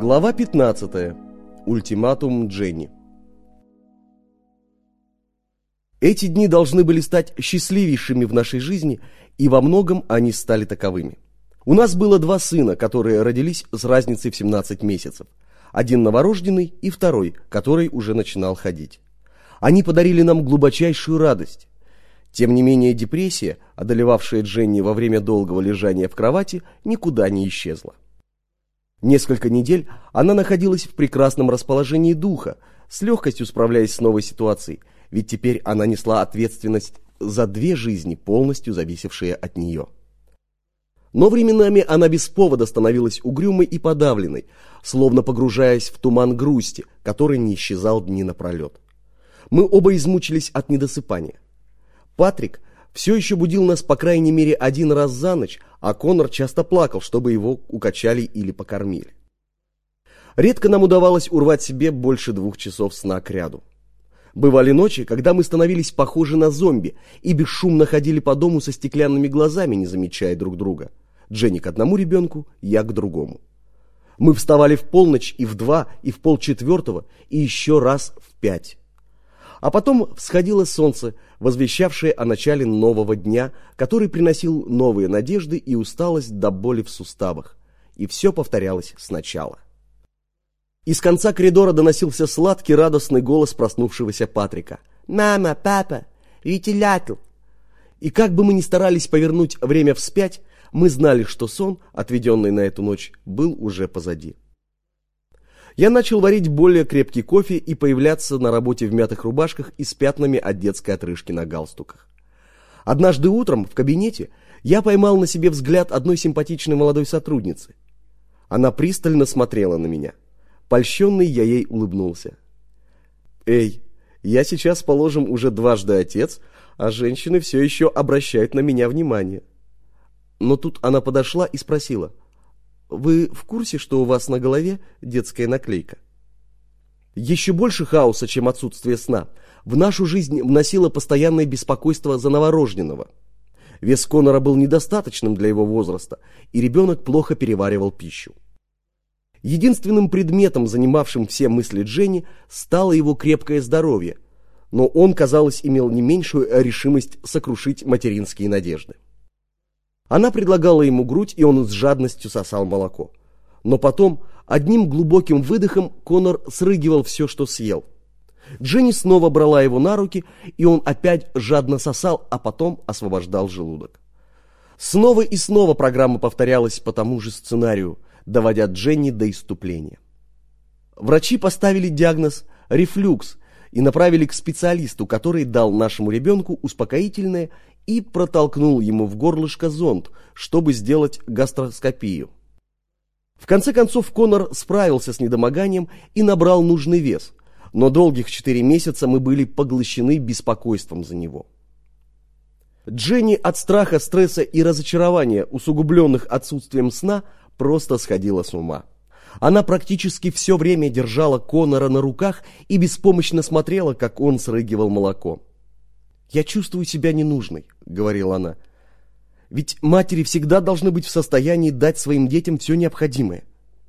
Глава 15. Ультиматум Дженни. Эти дни должны были стать счастливейшими в нашей жизни, и во многом они стали таковыми. У нас было два сына, которые родились с разницей в 17 месяцев. Один новорожденный и второй, который уже начинал ходить. Они подарили нам глубочайшую радость. Тем не менее, депрессия, одолевавшая Дженни во время долгого лежания в кровати, никуда не исчезла. Несколько недель она находилась в прекрасном расположении духа, с легкостью справляясь с новой ситуацией, ведь теперь она несла ответственность за две жизни, полностью зависевшие от нее. Но временами она без повода становилась угрюмой и подавленной, словно погружаясь в туман грусти, который не исчезал дни напролет. Мы оба измучились от недосыпания. Патрик все еще будил нас по крайней мере один раз за ночь, а Конор часто плакал, чтобы его укачали или покормили. Редко нам удавалось урвать себе больше 2 часов сна кряду. Бывали ночи, когда мы становились похожи на зомби и бесшумно ходили по дому со стеклянными глазами, не замечая друг друга. Дженни к одному ребенку, я к другому. Мы вставали в полночь и в 2, и в 3:30, и еще раз в 5. А потом всходило солнце, возвещавшее о начале нового дня, который приносил новые надежды и усталость до боли в суставах. И все повторялось сначала. Из конца коридора доносился сладкий радостный голос проснувшегося Патрика. «Мама, папа, ветелятл!» И как бы мы ни старались повернуть время вспять, мы знали, что сон, отведенный на эту ночь, был уже позади. Я начал варить более крепкий кофе и появляться на работе в мятых рубашках и с пятнами от детской отрыжки на галстуках. Однажды утром в кабинете я поймал на себе взгляд одной симпатичной молодой сотрудницы. Она пристально смотрела на меня. Польщенный я ей улыбнулся. «Эй, я сейчас, положим, уже дважды отец, а женщины все еще обращают на меня внимание». Но тут она подошла и спросила: «Вы в курсе, что у вас на голове детская наклейка?» Еще больше хаоса, чем отсутствие сна, в нашу жизнь вносило постоянное беспокойство за новорожденного. Вес Конора был недостаточным для его возраста, и ребенок плохо переваривал пищу. Единственным предметом, занимавшим все мысли Дженни, стало его крепкое здоровье, но он, казалось, имел не меньшую решимость сокрушить материнские надежды. Она предлагала ему грудь, и он с жадностью сосал молоко. Но потом, одним глубоким выдохом, Конор срыгивал все, что съел. Дженни снова брала его на руки, и он опять жадно сосал, а потом освобождал желудок. Снова и снова программа повторялась по тому же сценарию, доводя Дженни до исступления. Врачи поставили диагноз «рефлюкс» и направили к специалисту, который дал нашему ребенку успокоительное и протолкнул ему в горлышко зонд, чтобы сделать гастроскопию. В конце концов Конор справился с недомоганием и набрал нужный вес, но долгих 4 месяца мы были поглощены беспокойством за него. Дженни от страха, стресса и разочарования, усугубленных отсутствием сна, просто сходила с ума. Она практически все время держала Конора на руках и беспомощно смотрела, как он срыгивал молоко. «Я чувствую себя ненужной», — говорила она. «Ведь матери всегда должны быть в состоянии дать своим детям все необходимое».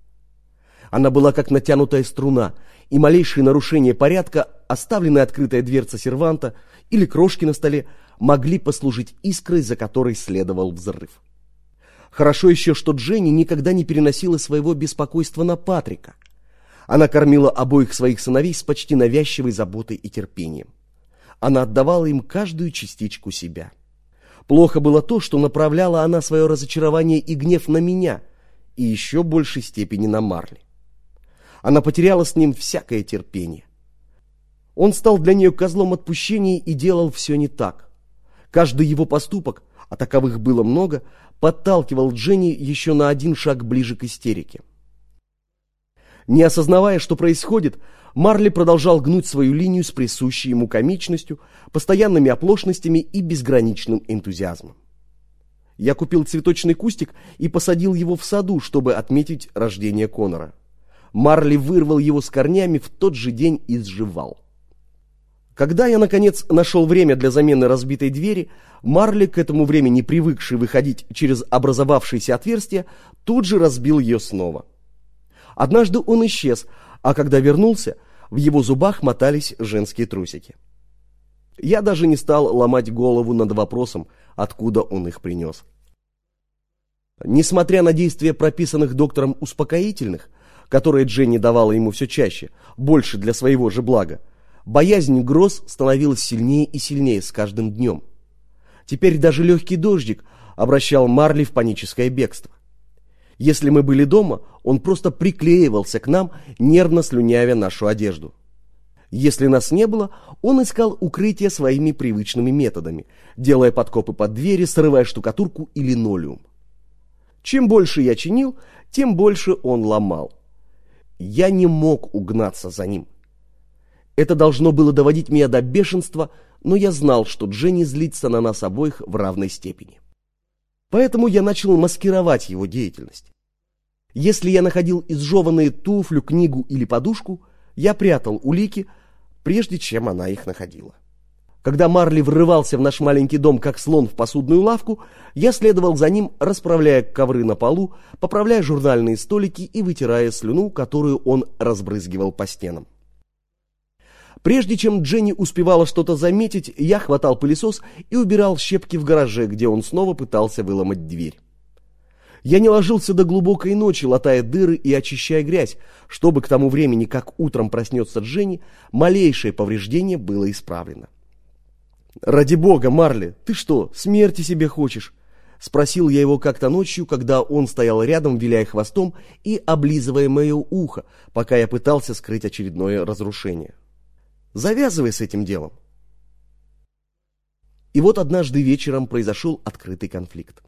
Она была как натянутая струна, и малейшие нарушения порядка, оставленная открытая дверца серванта или крошки на столе, могли послужить искрой, за которой следовал взрыв. Хорошо еще, что Дженни никогда не переносила своего беспокойства на Патрика. Она кормила обоих своих сыновей с почти навязчивой заботой и терпением. Она отдавала им каждую частичку себя. Плохо было то, что направляла она свое разочарование и гнев на меня, и еще большей степени на Марли. Она потеряла с ним всякое терпение. Он стал для нее козлом отпущения и делал все не так. Каждый его поступок, а таковых было много, подталкивал Дженни еще на один шаг ближе к истерике. Не осознавая, что происходит, Марли продолжал гнуть свою линию с присущей ему комичностью, постоянными оплошностями и безграничным энтузиазмом. Я купил цветочный кустик и посадил его в саду, чтобы отметить рождение Конора. Марли вырвал его с корнями в тот же день и сживал. Когда я, наконец, нашел время для замены разбитой двери, Марли, к этому времени привыкший выходить через образовавшееся отверстие, тут же разбил ее снова. Однажды он исчез, а когда вернулся, в его зубах мотались женские трусики. Я даже не стал ломать голову над вопросом, откуда он их принес. Несмотря на действие прописанных доктором успокоительных, которые Дженни давала ему все чаще, больше для своего же блага, боязнь гроз становилась сильнее и сильнее с каждым днем. Теперь даже легкий дождик обращал Марли в паническое бегство. Если мы были дома, он просто приклеивался к нам, нервно слюнявя нашу одежду. Если нас не было, он искал укрытие своими привычными методами, делая подкопы под двери, срывая штукатурку и линолеум. Чем больше я чинил, тем больше он ломал. Я не мог угнаться за ним. Это должно было доводить меня до бешенства, но я знал, что Дженни злится на нас обоих в равной степени. Поэтому я начал маскировать его деятельность. Если я находил изжеванные туфлю, книгу или подушку, я прятал улики, прежде чем она их находила. Когда Марли врывался в наш маленький дом, как слон в посудную лавку, я следовал за ним, расправляя ковры на полу, поправляя журнальные столики и вытирая слюну, которую он разбрызгивал по стенам. Прежде чем Дженни успевала что-то заметить, я хватал пылесос и убирал щепки в гараже, где он снова пытался выломать дверь. Я не ложился до глубокой ночи, латая дыры и очищая грязь, чтобы к тому времени, как утром проснется Дженни, малейшее повреждение было исправлено. «Ради бога, Марли, ты что, смерти себе хочешь?» — спросил я его как-то ночью, когда он стоял рядом, виляя хвостом и облизывая мое ухо, пока я пытался скрыть очередное разрушение. «Завязывай с этим делом». И вот однажды вечером произошел открытый конфликт.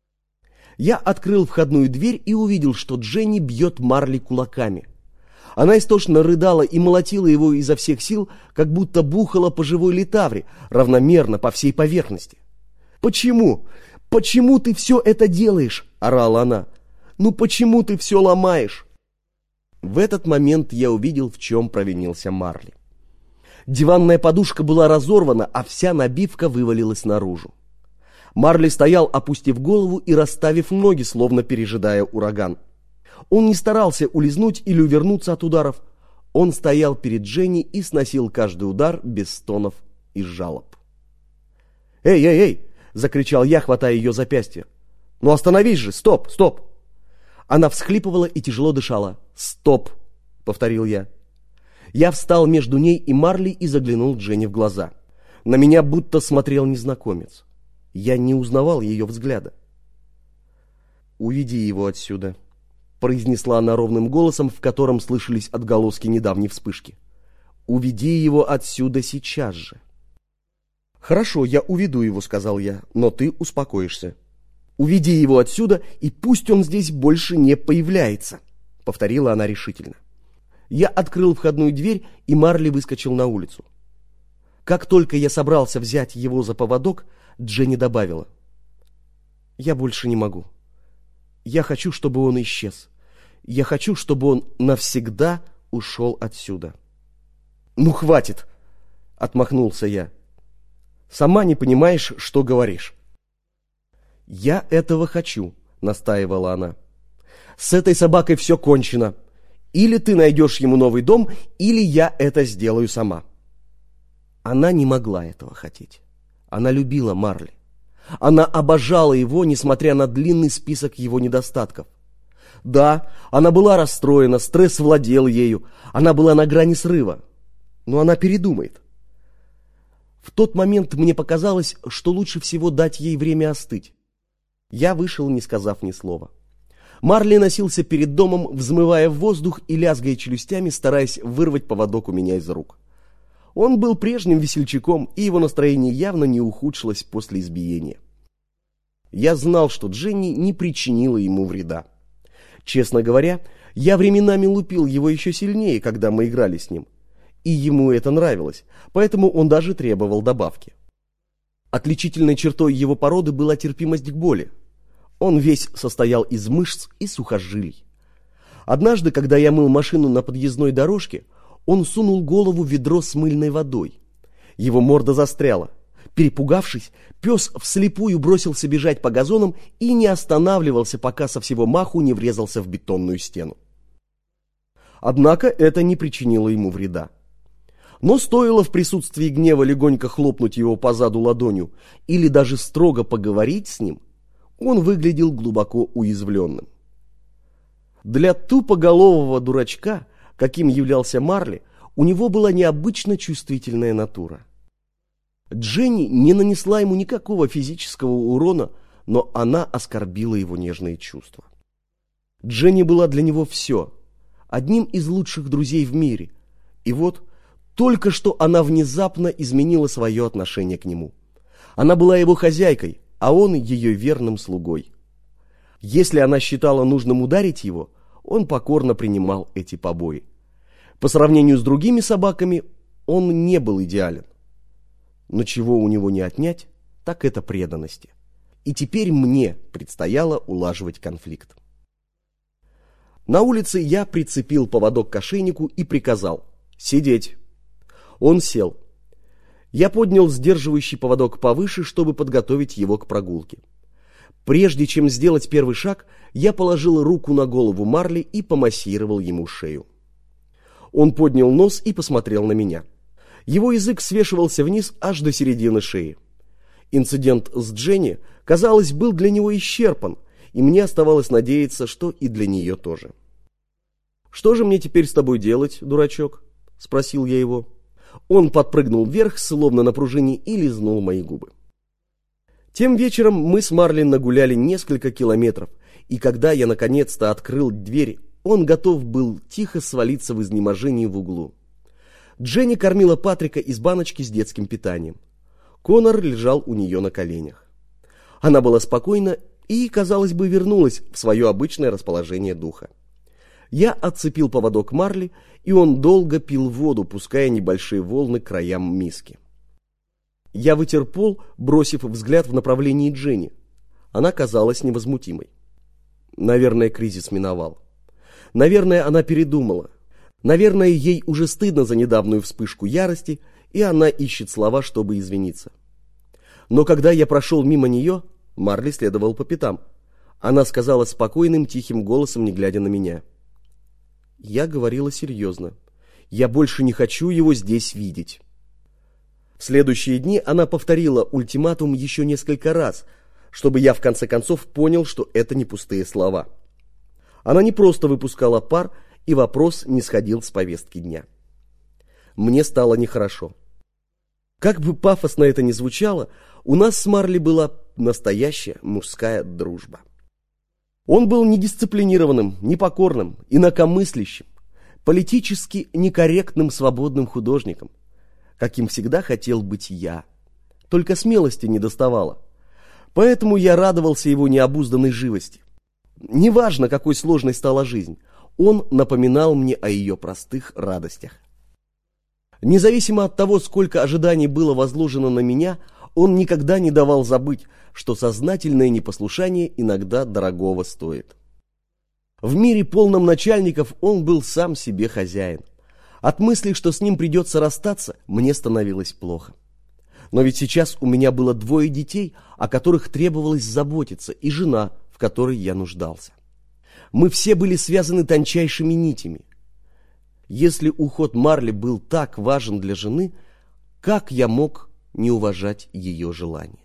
Я открыл входную дверь и увидел, что Дженни бьет Марли кулаками. Она истошно рыдала и молотила его изо всех сил, как будто бухала по живой литавре, равномерно по всей поверхности. «Почему? Почему ты все это делаешь?» – орала она. «Ну почему ты все ломаешь?» В этот момент я увидел, в чем провинился Марли. Диванная подушка была разорвана, а вся набивка вывалилась наружу. Марли стоял, опустив голову и расставив ноги, словно пережидая ураган. Он не старался улизнуть или увернуться от ударов. Он стоял перед Дженни и сносил каждый удар без стонов и жалоб. «Эй, эй, эй!» – закричал я, хватая ее запястье. «Ну остановись же! Стоп, стоп!» Она всхлипывала и тяжело дышала. «Стоп!» – повторил я. Я встал между ней и Марли и заглянул Дженни в глаза. На меня будто смотрел незнакомец. Я не узнавал ее взгляда. «Уведи его отсюда», — произнесла она ровным голосом, в котором слышались отголоски недавней вспышки. «Уведи его отсюда сейчас же». «Хорошо, я уведу его», — сказал я, — «но ты успокоишься». «Уведи его отсюда, и пусть он здесь больше не появляется», — повторила она решительно. Я открыл входную дверь, и Марли выскочил на улицу. Как только я собрался взять его за поводок, Дженни добавила: «Я больше не могу. Я хочу, чтобы он исчез. Я хочу, чтобы он навсегда ушел отсюда». «Ну, хватит!» — отмахнулся я. «Сама не понимаешь, что говоришь». «Я этого хочу», — настаивала она. «С этой собакой все кончено. Или ты найдешь ему новый дом, или я это сделаю сама». Она не могла этого хотеть. Она любила Марли. Она обожала его, несмотря на длинный список его недостатков. Да, она была расстроена, стресс владел ею, она была на грани срыва. Но она передумает. В тот момент мне показалось, что лучше всего дать ей время остыть. Я вышел, не сказав ни слова. Марли носился перед домом, взмывая в воздух и лязгая челюстями, стараясь вырвать поводок у меня из рук. Он был прежним весельчаком, и его настроение явно не ухудшилось после избиения. Я знал, что Дженни не причинила ему вреда. Честно говоря, я временами лупил его еще сильнее, когда мы играли с ним. И ему это нравилось, поэтому он даже требовал добавки. Отличительной чертой его породы была терпимость к боли. Он весь состоял из мышц и сухожилий. Однажды, когда я мыл машину на подъездной дорожке, он сунул голову в ведро с мыльной водой. Его морда застряла. Перепугавшись, пес вслепую бросился бежать по газонам и не останавливался, пока со всего маху не врезался в бетонную стену. Однако это не причинило ему вреда. Но стоило в присутствии гнева легонько хлопнуть его по заду ладонью или даже строго поговорить с ним, он выглядел глубоко уязвленным. Для тупоголового дурачка, каким являлся Марли, у него была необычно чувствительная натура. Дженни не нанесла ему никакого физического урона, но она оскорбила его нежные чувства. Дженни была для него все, одним из лучших друзей в мире, и вот только что она внезапно изменила свое отношение к нему. Она была его хозяйкой, а он ее верным слугой. Если она считала нужным ударить его, он покорно принимал эти побои. По сравнению с другими собаками он не был идеален. Но чего у него не отнять, так это преданности. И теперь мне предстояло улаживать конфликт. На улице я прицепил поводок к ошейнику и приказал «сидеть». Он сел. Я поднял сдерживающий поводок повыше, чтобы подготовить его к прогулке. Прежде чем сделать первый шаг, я положил руку на голову Марли и помассировал ему шею. Он поднял нос и посмотрел на меня. Его язык свешивался вниз аж до середины шеи. Инцидент с Дженни, казалось, был для него исчерпан, и мне оставалось надеяться, что и для нее тоже. «Что же мне теперь с тобой делать, дурачок?» – спросил я его. Он подпрыгнул вверх, словно на пружине, и лизнул мои губы. Тем вечером мы с Марли нагуляли несколько километров, и когда я наконец-то открыл дверь, он готов был тихо свалиться в изнеможении в углу. Дженни кормила Патрика из баночки с детским питанием. Конор лежал у нее на коленях. Она была спокойна и, казалось бы, вернулась в свое обычное расположение духа. Я отцепил поводок Марли, и он долго пил воду, пуская небольшие волны к краям миски. Я вытер пол, бросив взгляд в направлении Дженни. Она казалась невозмутимой. Наверное, кризис миновал. Наверное, она передумала. Наверное, ей уже стыдно за недавнюю вспышку ярости, и она ищет слова, чтобы извиниться. Но когда я прошел мимо нее, Марли следовал по пятам. Она сказала спокойным, тихим голосом, не глядя на меня. Я говорила серьезно. Я больше не хочу его здесь видеть. В следующие дни она повторила ультиматум еще несколько раз, чтобы я в конце концов понял, что это не пустые слова. Она не просто выпускала пар, и вопрос не сходил с повестки дня. Мне стало нехорошо. Как бы пафосно это ни звучало, у нас с Марли была настоящая мужская дружба. Он был недисциплинированным, непокорным, инакомыслящим, политически некорректным свободным художником, каким всегда хотел быть я. Только смелости не доставало. Поэтому я радовался его необузданной живости. Неважно, какой сложной стала жизнь, он напоминал мне о ее простых радостях. Независимо от того, сколько ожиданий было возложено на меня, он никогда не давал забыть, что сознательное непослушание иногда дорогого стоит. В мире, полном начальников, он был сам себе хозяин. От мысли, что с ним придется расстаться, мне становилось плохо. Но ведь сейчас у меня было 2 детей, о которых требовалось заботиться, и жена, в которой я нуждался. Мы все были связаны тончайшими нитями. Если уход Марли был так важен для жены, как я мог не уважать ее желания?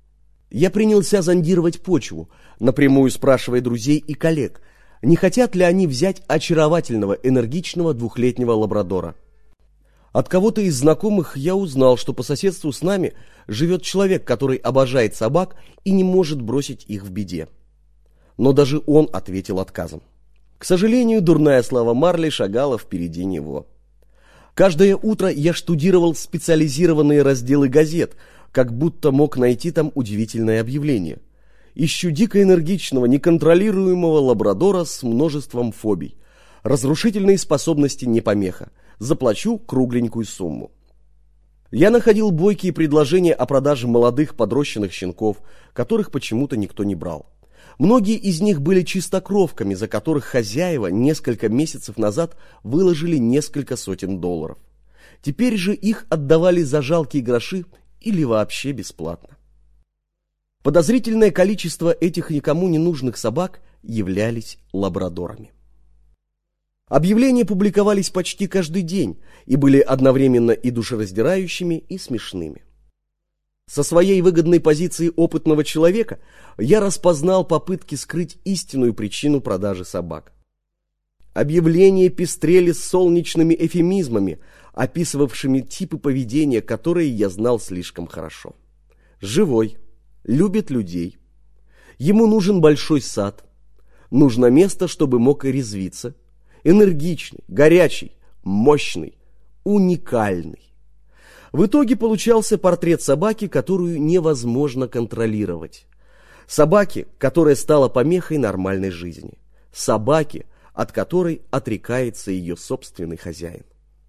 Я принялся зондировать почву, напрямую спрашивая друзей и коллег, не хотят ли они взять очаровательного, энергичного 2-летнего лабрадора. От кого-то из знакомых я узнал, что по соседству с нами живет человек, который обожает собак и не может бросить их в беде. Но даже он ответил отказом. К сожалению, дурная слава Марли шагала впереди него. Каждое утро я штудировал специализированные разделы газет, как будто мог найти там удивительное объявление. Ищу дико энергичного, неконтролируемого лабрадора с множеством фобий. Разрушительные способности не помеха. Заплачу кругленькую сумму. Я находил бойкие предложения о продаже молодых подрощенных щенков, которых почему-то никто не брал. Многие из них были чистокровками, за которых хозяева несколько месяцев назад выложили несколько сотен долларов. Теперь же их отдавали за жалкие гроши или вообще бесплатно. Подозрительное количество этих никому не нужных собак являлись лабрадорами. Объявления публиковались почти каждый день и были одновременно и душераздирающими, и смешными. Со своей выгодной позиции опытного человека я распознал попытки скрыть истинную причину продажи собак. Объявления пестрели солнечными эвфемизмами, описывавшими типы поведения, которые я знал слишком хорошо. Живой, любит людей, ему нужен большой сад, нужно место, чтобы мог и резвиться, энергичный, горячий, мощный, уникальный. В итоге получался портрет собаки, которую невозможно контролировать. Собаки, которая стала помехой нормальной жизни. Собаки, от которой отрекается ее собственный хозяин.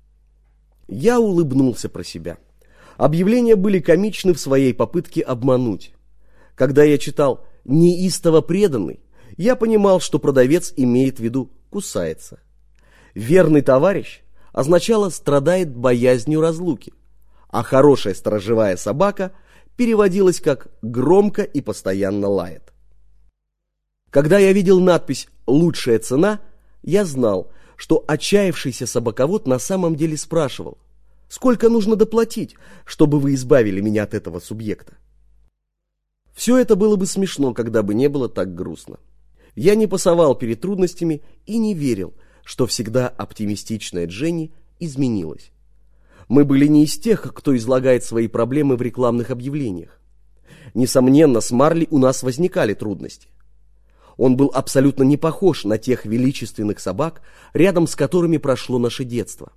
Я улыбнулся про себя. Объявления были комичны в своей попытке обмануть. Когда я читал «неистово преданный», я понимал, что продавец имеет в виду «кусается». «Верный товарищ» означало «страдает боязнью разлуки», а «хорошая сторожевая собака» переводилась как «громко и постоянно лает». Когда я видел надпись «лучшая цена», я знал, что отчаявшийся собаковод на самом деле спрашивал: «Сколько нужно доплатить, чтобы вы избавили меня от этого субъекта?» Все это было бы смешно, когда бы не было так грустно. Я не пасовал перед трудностями и не верил, что всегда оптимистичная Дженни изменилась. Мы были не из тех, кто излагает свои проблемы в рекламных объявлениях. Несомненно, с Марли у нас возникали трудности. Он был абсолютно не похож на тех величественных собак, рядом с которыми прошло наше детство.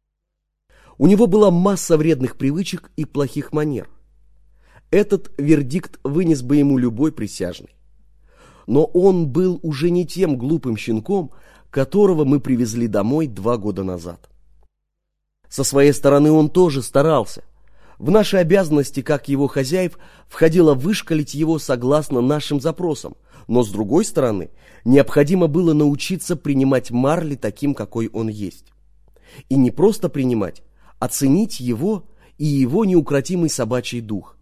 У него была масса вредных привычек и плохих манер. Этот вердикт вынес бы ему любой присяжный. Но он был уже не тем глупым щенком, которого мы привезли домой 2 года назад. Со своей стороны он тоже старался. В наши обязанности, как его хозяев, входило вышкалить его согласно нашим запросам, но с другой стороны, необходимо было научиться принимать Марли таким, какой он есть. И не просто принимать, а ценить его и его неукротимый собачий дух.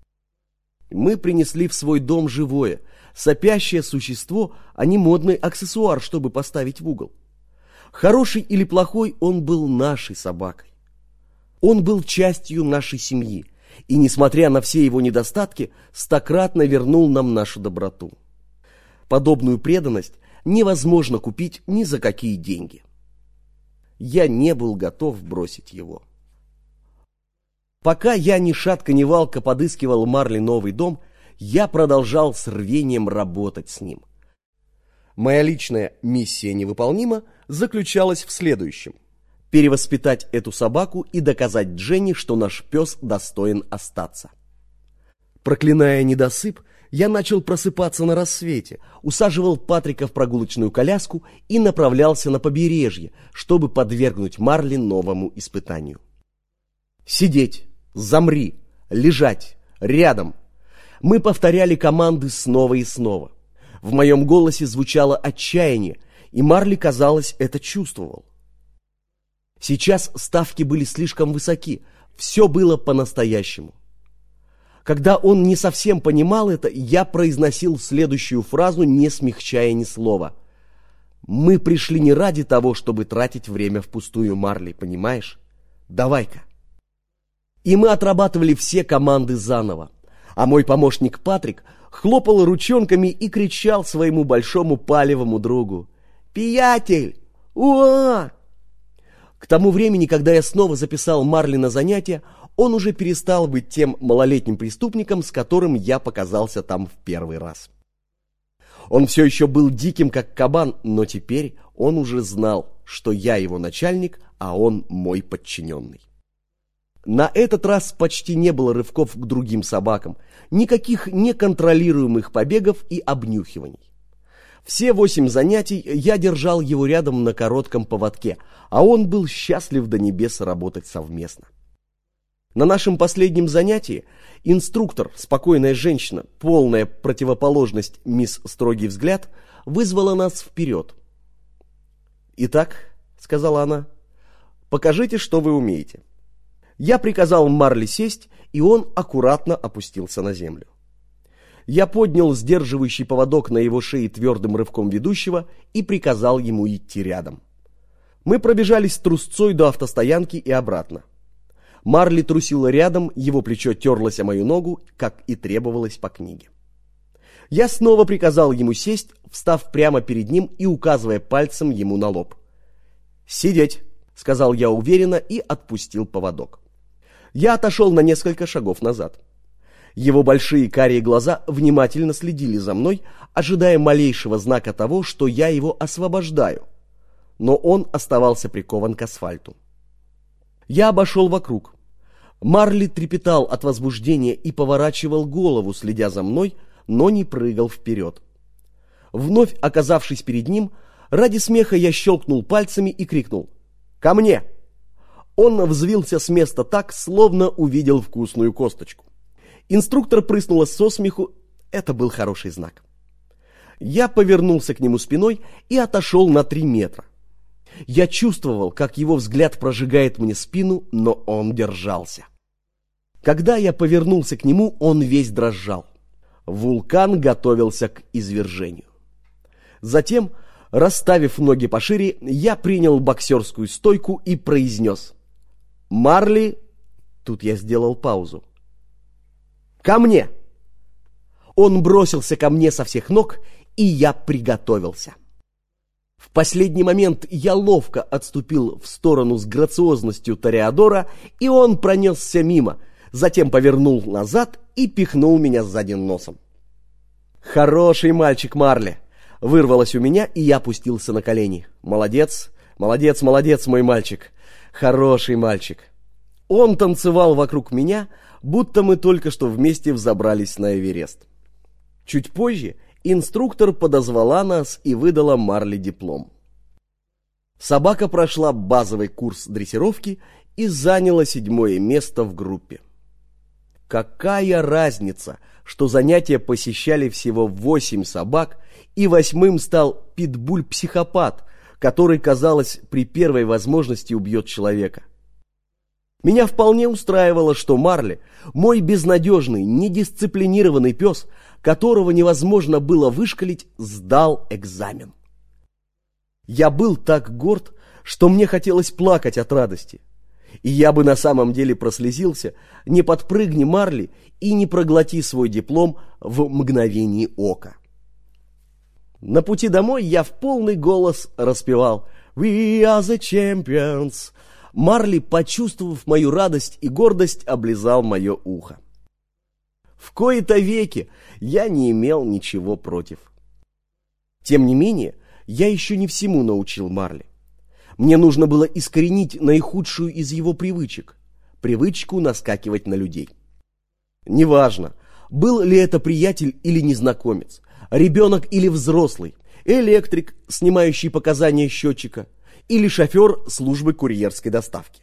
Мы принесли в свой дом живое, сопящее существо, а не модный аксессуар, чтобы поставить в угол. Хороший или плохой, он был нашей собакой. Он был частью нашей семьи, и, несмотря на все его недостатки, стократно вернул нам нашу доброту. Подобную преданность невозможно купить ни за какие деньги. Я не был готов бросить его. Пока я ни шатка ни валка подыскивал Марли новый дом, я продолжал с рвением работать с ним. Моя личная миссия невыполнима заключалась в следующем: перевоспитать эту собаку и доказать Дженни, что наш пес достоин остаться. Проклиная недосып, я начал просыпаться на рассвете, усаживал Патрика в прогулочную коляску и направлялся на побережье, чтобы подвергнуть Марли новому испытанию. Сидеть, замри, лежать, рядом. Мы повторяли команды снова и снова. В моем голосе звучало отчаяние, и Марли, казалось, это чувствовал. Сейчас ставки были слишком высоки, все было по-настоящему. Когда он не совсем понимал это, я произносил следующую фразу, не смягчая ни слова. «Мы пришли не ради того, чтобы тратить время впустую, Марли, понимаешь? Давай-ка». И мы отрабатывали все команды заново, а мой помощник Патрик хлопал ручонками и кричал своему большому палевому другу: «Приятель! Уа!». К тому времени, когда я снова записал Марли на занятия, он уже перестал быть тем малолетним преступником, с которым я показался там в первый раз. Он все еще был диким, как кабан, но теперь он уже знал, что я его начальник, а он мой подчиненный. На этот раз почти не было рывков к другим собакам, никаких неконтролируемых побегов и обнюхиваний. Все 8 занятий я держал его рядом на коротком поводке, а он был счастлив до небес работать совместно. На нашем последнем занятии инструктор, спокойная женщина, полная противоположность мисс Строгий взгляд, вызвала нас вперед. «Итак», — сказала она, — «покажите, что вы умеете». Я приказал Марли сесть, и он аккуратно опустился на землю. Я поднял сдерживающий поводок на его шее твердым рывком ведущего и приказал ему идти рядом. Мы пробежались трусцой до автостоянки и обратно. Марли трусила рядом, его плечо терлось о мою ногу, как и требовалось по книге. Я снова приказал ему сесть, встав прямо перед ним и указывая пальцем ему на лоб. «Сидеть», — сказал я уверенно и отпустил поводок. Я отошел на несколько шагов назад. Его большие карие глаза внимательно следили за мной, ожидая малейшего знака того, что я его освобождаю. Но он оставался прикован к асфальту. Я обошел вокруг. Марли трепетал от возбуждения и поворачивал голову, следя за мной, но не прыгал вперед. Вновь оказавшись перед ним, ради смеха я щелкнул пальцами и крикнул: «Ко мне!». Он взвился с места так, словно увидел вкусную косточку. Инструктор прыснула со смеху, это был хороший знак. Я повернулся к нему спиной и отошел на 3 метра. Я чувствовал, как его взгляд прожигает мне спину, но он держался. Когда я повернулся к нему, он весь дрожал. Вулкан готовился к извержению. Затем, расставив ноги пошире, я принял боксерскую стойку и произнес: «Марли...» Тут я сделал паузу. «Ко мне!» Он бросился ко мне со всех ног, и я приготовился. В последний момент я ловко отступил в сторону с грациозностью тореадора, и он пронесся мимо, затем повернул назад и пихнул меня сзади носом. «Хороший мальчик, Марли!» Вырвалось у меня, и я опустился на колени. «Молодец, молодец, молодец, мой мальчик! Хороший мальчик!» Он танцевал вокруг меня, будто мы только что вместе взобрались на Эверест. Чуть позже инструктор подозвала нас и выдала Марли диплом. Собака прошла базовый курс дрессировки и заняла 7-е место в группе. Какая разница, что занятия посещали всего 8 собак, и 8-м стал питбуль-психопат, который, казалось, при первой возможности убьет человека. Меня вполне устраивало, что Марли, мой безнадежный, недисциплинированный пес, которого невозможно было вышкалить, сдал экзамен. Я был так горд, что мне хотелось плакать от радости. И я бы на самом деле прослезился, не подпрыгни Марли и не проглоти свой диплом в мгновение ока. На пути домой я в полный голос распевал «We are the champions». Марли, почувствовав мою радость и гордость, облизал мое ухо. В кои-то веки я не имел ничего против. Тем не менее, я еще не всему научил Марли. Мне нужно было искоренить наихудшую из его привычек – привычку наскакивать на людей. Неважно, был ли это приятель или незнакомец, ребенок или взрослый, электрик, снимающий показания счетчика, или шофер службы курьерской доставки.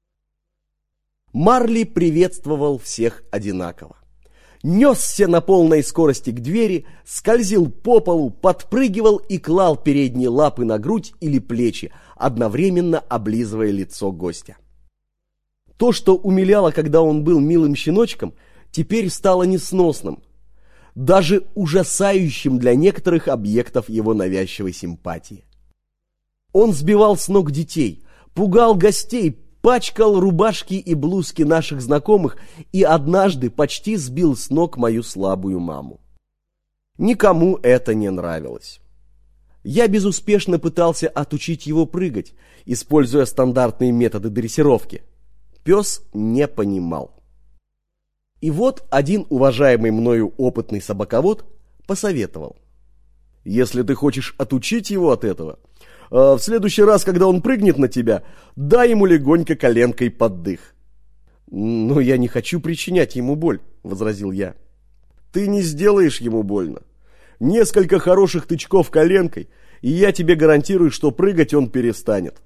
Марли приветствовал всех одинаково. Несся на полной скорости к двери, скользил по полу, подпрыгивал и клал передние лапы на грудь или плечи, одновременно облизывая лицо гостя. То, что умиляло, когда он был милым щеночком, теперь стало несносным, даже ужасающим для некоторых объектов его навязчивой симпатии. Он сбивал с ног детей, пугал гостей, пачкал рубашки и блузки наших знакомых и однажды почти сбил с ног мою слабую маму. Никому это не нравилось. Я безуспешно пытался отучить его прыгать, используя стандартные методы дрессировки. Пес не понимал. И вот один уважаемый мною опытный собаковод посоветовал: «Если ты хочешь отучить его от этого, в следующий раз, когда он прыгнет на тебя, дай ему легонько коленкой под дых». «Но я не хочу причинять ему боль», — возразил я. «Ты не сделаешь ему больно. Несколько хороших тычков коленкой, и я тебе гарантирую, что прыгать он перестанет».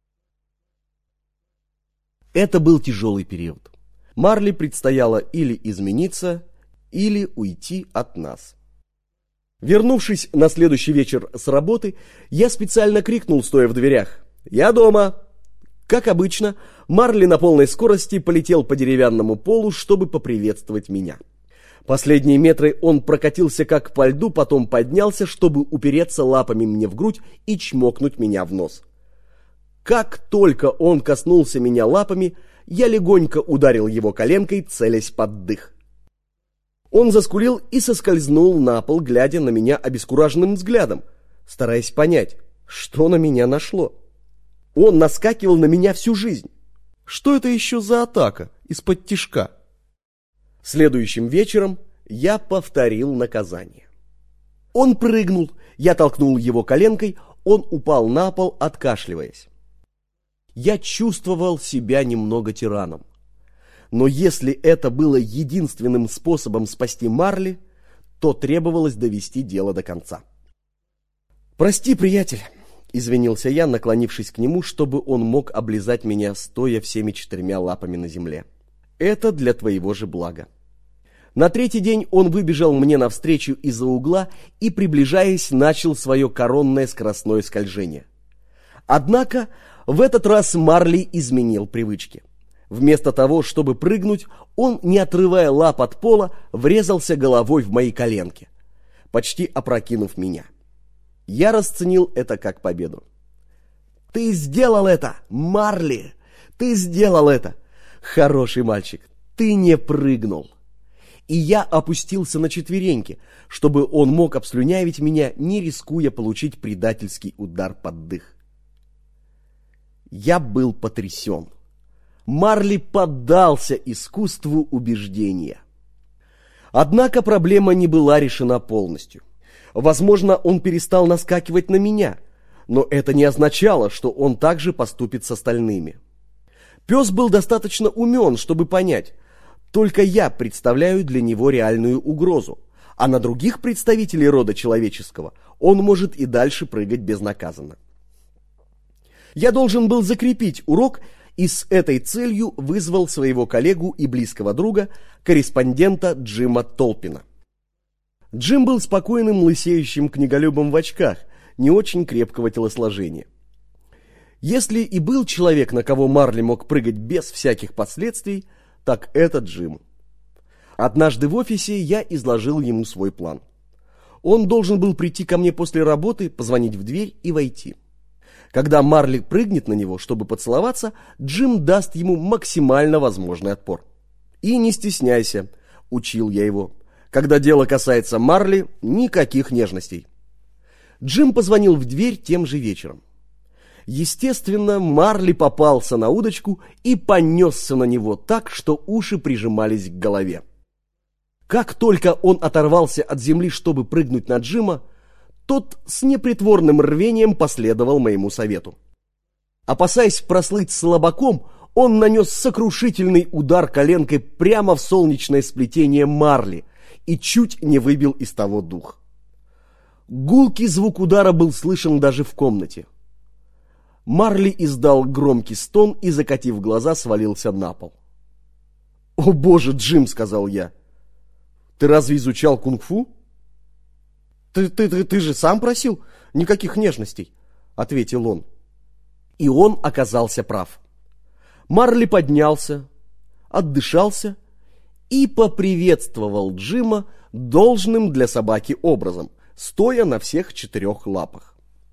Это был тяжелый период. Марли предстояло или измениться, или уйти от нас. Вернувшись на следующий вечер с работы, я специально крикнул, стоя в дверях: «Я дома!». Как обычно, Марли на полной скорости полетел по деревянному полу, чтобы поприветствовать меня. Последние метры он прокатился как по льду, потом поднялся, чтобы упереться лапами мне в грудь и чмокнуть меня в нос. Как только он коснулся меня лапами, я легонько ударил его коленкой, целясь под дых. Он заскулил и соскользнул на пол, глядя на меня обескураженным взглядом, стараясь понять, что на меня нашло. Он наскакивал на меня всю жизнь. Что это еще за атака из-под тишка? Следующим вечером я повторил наказание. Он прыгнул, я толкнул его коленкой, он упал на пол, откашливаясь. Я чувствовал себя немного тираном. Но если это было единственным способом спасти Марли, то требовалось довести дело до конца. «Прости, приятель», — извинился я, наклонившись к нему, чтобы он мог облизать меня, стоя всеми 4 лапами на земле. «Это для твоего же блага». На третий день он выбежал мне навстречу из-за угла и, приближаясь, начал свое коронное скоростное скольжение. Однако в этот раз Марли изменил привычки. Вместо того, чтобы прыгнуть, он, не отрывая лап от пола, врезался головой в мои коленки, почти опрокинув меня. Я расценил это как победу. «Ты сделал это, Марли! Ты сделал это! Хороший мальчик, ты не прыгнул!» И я опустился на четвереньки, чтобы он мог обслюнявить меня, не рискуя получить предательский удар под дых. Я был потрясен. Марли поддался искусству убеждения. Однако проблема не была решена полностью. Возможно, он перестал наскакивать на меня, но это не означало, что он также поступит с остальными. Пес был достаточно умен, чтобы понять, только я представляю для него реальную угрозу, а на других представителей рода человеческого он может и дальше прыгать безнаказанно. Я должен был закрепить урок и с этой целью вызвал своего коллегу и близкого друга, корреспондента Джима Толпина. Джим был спокойным, лысеющим книголюбом в очках, не очень крепкого телосложения. Если и был человек, на кого Марли мог прыгать без всяких последствий, так это Джим. Однажды в офисе я изложил ему свой план. Он должен был прийти ко мне после работы, позвонить в дверь и войти. Когда Марли прыгнет на него, чтобы поцеловаться, Джим даст ему максимально возможный отпор. «И не стесняйся», — учил я его. «Когда дело касается Марли, никаких нежностей». Джим позвонил в дверь тем же вечером. Естественно, Марли попался на удочку и понесся на него так, что уши прижимались к голове. Как только он оторвался от земли, чтобы прыгнуть на Джима, тот с непритворным рвением последовал моему совету. Опасаясь прослыть слабаком, он нанес сокрушительный удар коленкой прямо в солнечное сплетение Марли и чуть не выбил из того дух. Гулкий звук удара был слышен даже в комнате. Марли издал громкий стон и, закатив глаза, свалился на пол. «О боже, Джим!» — сказал я. «Ты разве изучал кунг-фу?» Ты же сам просил никаких нежностей», — ответил он. И он оказался прав. Марли поднялся, отдышался и поприветствовал Джима должным для собаки образом, стоя на всех 4 лапах.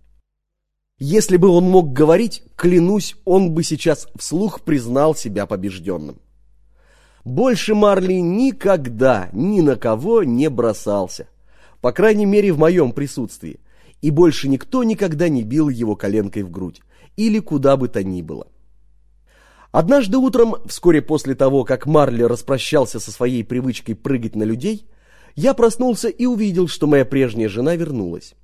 Если бы он мог говорить, клянусь, он бы сейчас вслух признал себя побежденным. Больше Марли никогда ни на кого не бросался, по крайней мере в моем присутствии, и больше никто никогда не бил его коленкой в грудь или куда бы то ни было. Однажды утром, вскоре после того, как Марли распрощался со своей привычкой прыгать на людей, я проснулся и увидел, что моя прежняя жена вернулась.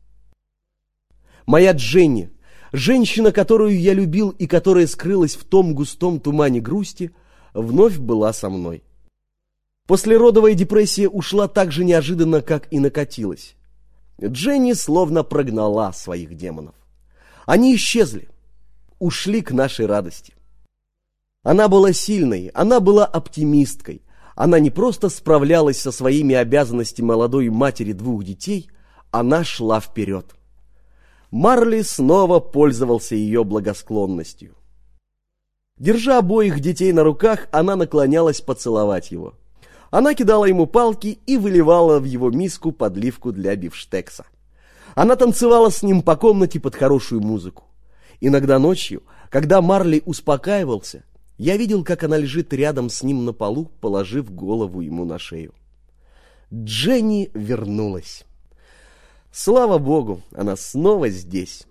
Моя Дженни, женщина, которую я любил и которая скрылась в том густом тумане грусти, вновь была со мной. Послеродовая депрессия ушла так же неожиданно, как и накатилась. Дженни словно прогнала своих демонов. Они исчезли, ушли к нашей радости. Она была сильной, она была оптимисткой. Она не просто справлялась со своими обязанностями молодой матери 2 детей, она шла вперед. Марли снова пользовался ее благосклонностью. Держа обоих детей на руках, она наклонялась поцеловать его. Она кидала ему палки и выливала в его миску подливку для бифштекса. Она танцевала с ним по комнате под хорошую музыку. Иногда ночью, когда Марли успокаивался, я видел, как она лежит рядом с ним на полу, положив голову ему на шею. Дженни вернулась. Слава Богу, она снова здесь.